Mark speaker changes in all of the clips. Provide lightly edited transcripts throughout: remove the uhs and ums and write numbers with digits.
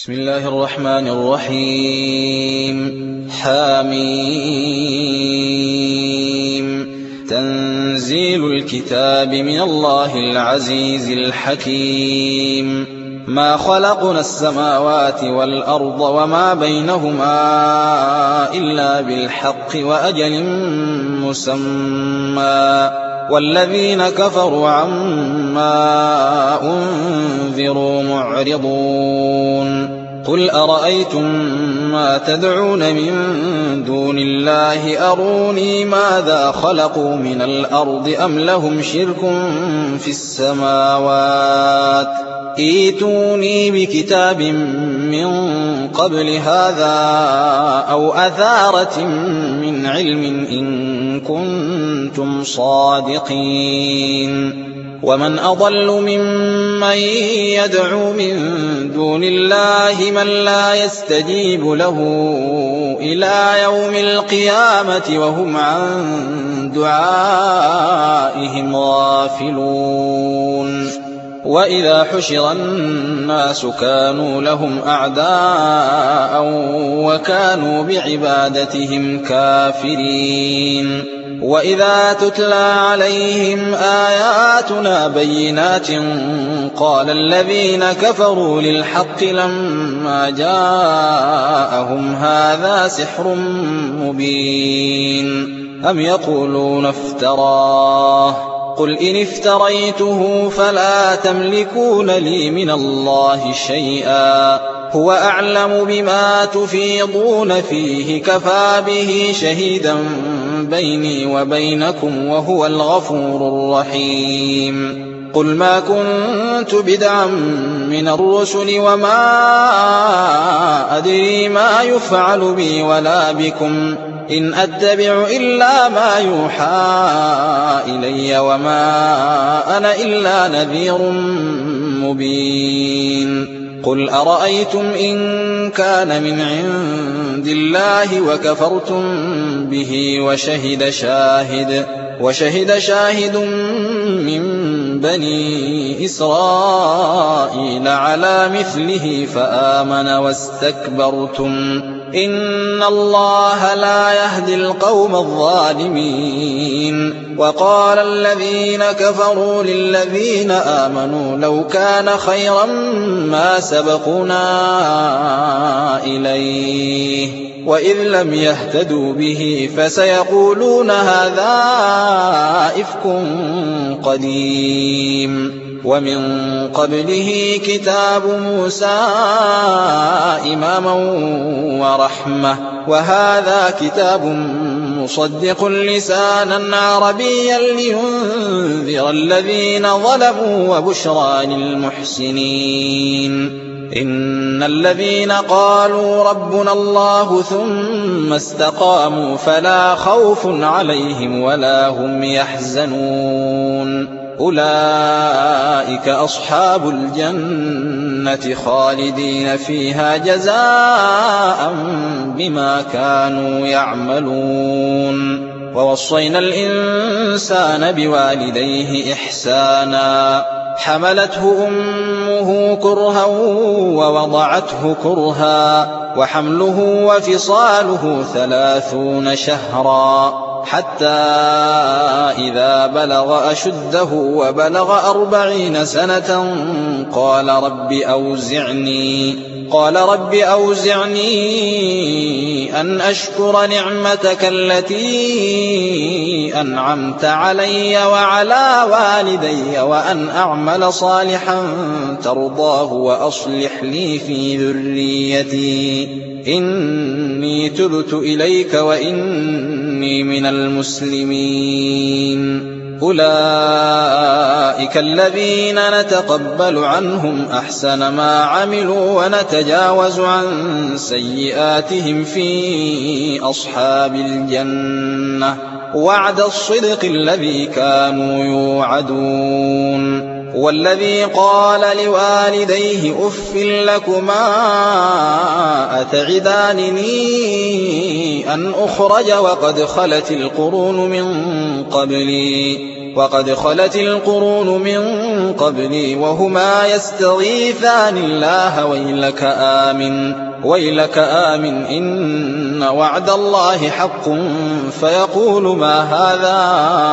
Speaker 1: بسم الله الرحمن الرحيم. حميم. تنزيل الكتاب من الله العزيز الحكيم. ما خلقنا السماوات والأرض وما بينهما إلا بالحق وأجل مسمى، والذين كفروا عما أنذروا معرضون. قل أرأيتم ما تدعون من دون الله أروني ماذا خلقوا من الأرض أم لهم شرك في السماوات، ائتوني بكتاب من قبل هذا أو أثارة من علم إن كنتم صادقين. ومن أضل ممن يدعو من دون الله من لا يستجيب له إلى يوم القيامة وهم عن دعائهم غافلون. وإذا حشر الناس كانوا لهم أعداء وكانوا بعبادتهم كافرين. وإذا تتلى عليهم آياتنا بينات قال الذين كفروا للحق لما جاءهم هذا سحر مبين أم يقولون افتراه، قل إن افتريته فلا تملكون لي من الله شيئا هو أعلم بما تفيضون فيه كفى به شهيدا بيني وبينكم وهو الغفور الرحيم. قل ما كنت بدعا من الرسل وما أدري ما يفعل بي ولا بكم إن أتبع إلا ما يوحى إلي وما أنا إلا نذير مبين. قل أرأيتم إن كان من عند الله وكفرتم به وشهد شاهد من بني إسرائيل على مثله فآمن واستكبرتم إن الله لا يهدي القوم الظالمين. وقال الذين كفروا للذين آمنوا لو كان خيرا ما سبقونا إليه وإذ لم يهتدوا به فسيقولون هذا إفك قديم. ومن قبله كتاب موسى إماما ورحمة، وهذا كتاب مصدق لسانا عربيا لينذر الذين ظلموا وبشرى للمحسنين. إن الذين قالوا ربنا الله ثم استقاموا فلا خوف عليهم ولا هم يحزنون أولئك أصحاب الجنة خالدين فيها جزاء بما كانوا يعملون. ووصينا الإنسان بوالديه إحسانا حملته أمه كرها ووضعته كرها وحمله وفصاله 30 شهرا حتى إذا بلغ أشده وبلغ 40 سنة قال رب أوزعني أن أشكر نعمتك التي أنعمت علي وعلى والدي وأن أعمل صالحا ترضاه وأصلح لي في ذريتي إني تبت إليك وإني من المسلمين. أولئك الذين نتقبل عنهم أحسن ما عملوا ونتجاوز عن سيئاتهم في أصحاب الجنة وعد الصدق الذي كانوا يوعدون. والذي قال لوالديه أف لكما أتعدانني أن أخرج وقد خلت القرون من قبلي وقد خلت القرون من قبلي وهما يستغيثان الله ويلك آمن إن وعد الله حق فيقول ما هذا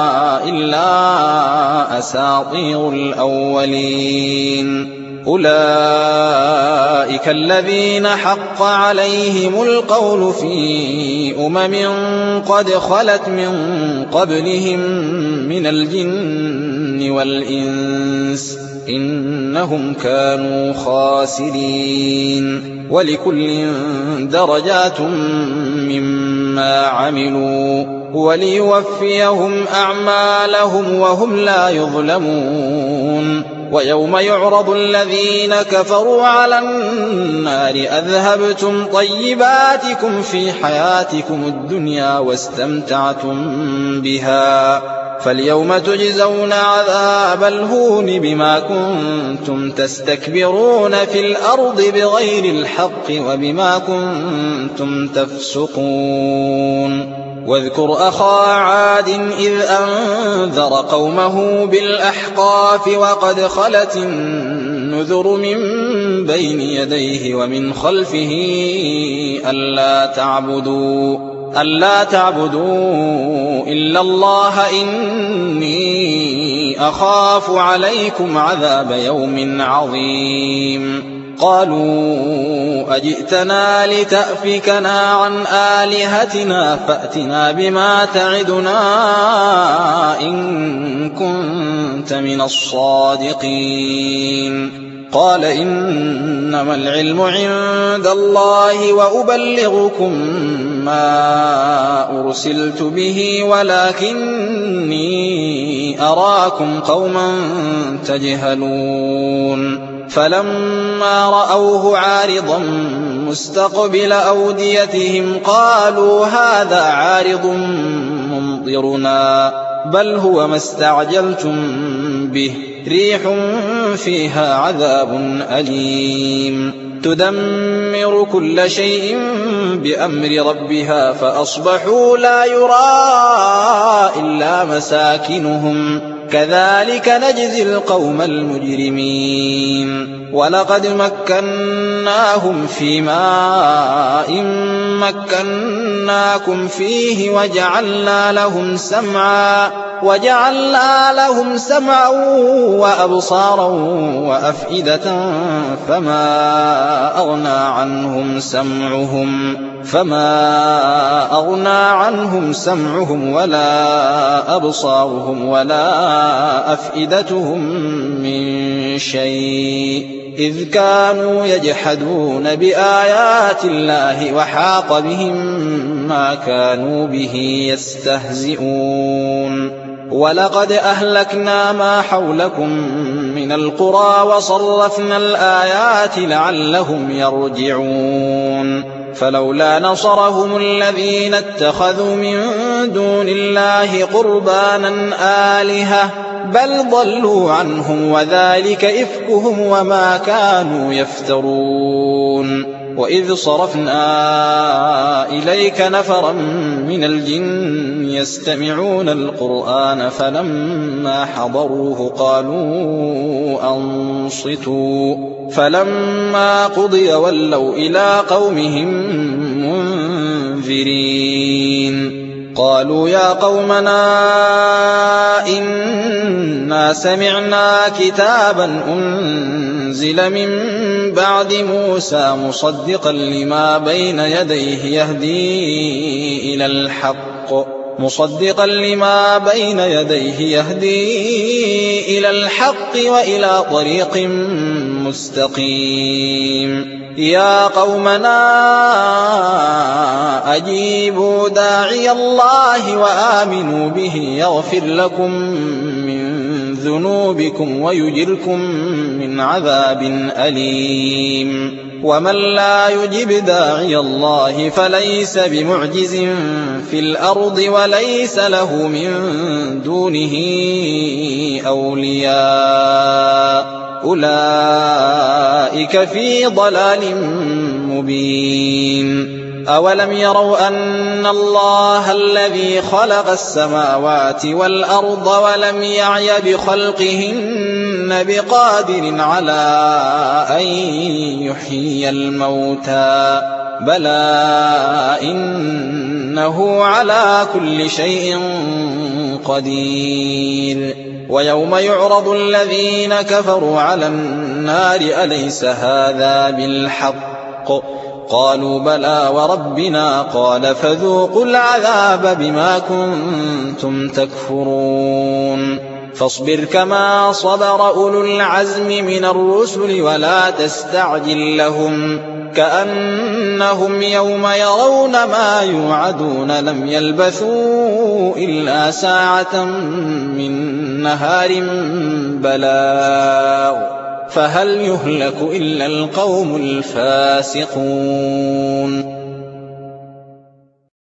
Speaker 1: إلا أساطير الأولين أولئك الذين حق عليهم القول في قد خلت من قبلهم من الجن والإنس إنهم كانوا خاسرين ولكل درجات مما عملوا وليوفيهم أعمالهم وهم لا يظلمون ويوم يعرض الذين كفروا على النار أذهبتم طيباتكم في حياتكم الدنيا واستمتعتم بها فاليوم تجزون عذاب الهون بما كنتم تستكبرون في الأرض بغير الحق وبما كنتم تفسقون واذكر أخا عاد إذ أنذر قومه بالأحقاف وقد خلت النذر من بين يديه ومن خلفه ألا تعبدوا إلا الله إني أخاف عليكم عذاب يوم عظيم قالوا أجئتنا لتأفكنا عن آلهتنا فأتنا بما تعدنا إن كنت من الصادقين قال إنما العلم عند الله وأبلغكم ما أرسلت به ولكني أراكم قوما تجهلون فلما رأوه عارضا مستقبل أوديتهم قالوا هذا عارض ممطرنا بل هو ما استعجلتم به ريح فيها عذاب أليم تدمر كل شيء بأمر ربها فأصبحوا لا يرى إلا مساكنهم كذلك نجزي القوم المجرمين ولقد مكناهم في ماء مكناكم فيه وجعلنا لهم سمعا وأبصارا وأفئدة فما أغنى عنهم سمعهم ولا أبصارهم ولا أفئدتهم من شيء إذ كانوا يجحدون بآيات الله وحاق بهم ما كانوا به يستهزئون ولقد أهلكنا ما حولكم من القرى وصرفنا الآيات لعلهم يرجعون فلولا نصرهم الذين اتخذوا من دون الله قربانا آلهة بل ضلوا عنهم وذلك إفكهم وما كانوا يفترون وإذ صرفنا إليك نفرا من الجن يستمعون القرآن فلما حضروه قالوا أنصتوا فلما قضي ولوا إلى قومهم منذرين قالوا يا قومنا إنا سمعنا كتابا أنزل من بعد موسى مصدقا لما بين يديه يهدي إلى الحق وإلى طريق مستقيم يا قومنا أجيبوا داعي الله وآمنوا به يغفر لكم من ذنوبكم ويجركم من عذاب أليم ومن لا يجب داعي الله فليس بمعجز في الأرض وليس له من دونه أولياء أولئك في ضلال مبين أولم يروا أن الله الذي خلق السماوات والأرض ولم يعي بخلقهن بقادر على أن يحيي الموتى بلى إنه على كل شيء قدير ويوم يعرض الذين كفروا على النار أليس هذا بالحق قالوا بلى وربنا قال فذوقوا العذاب بما كنتم تكفرون فاصبر كما صبر أولو العزم من الرسل ولا تستعجل لهم كأنهم يوم يرون ما يوعدون لم يلبثوا إلا ساعة من نهار بلاغ فهل يهلك إلا القوم الفاسقون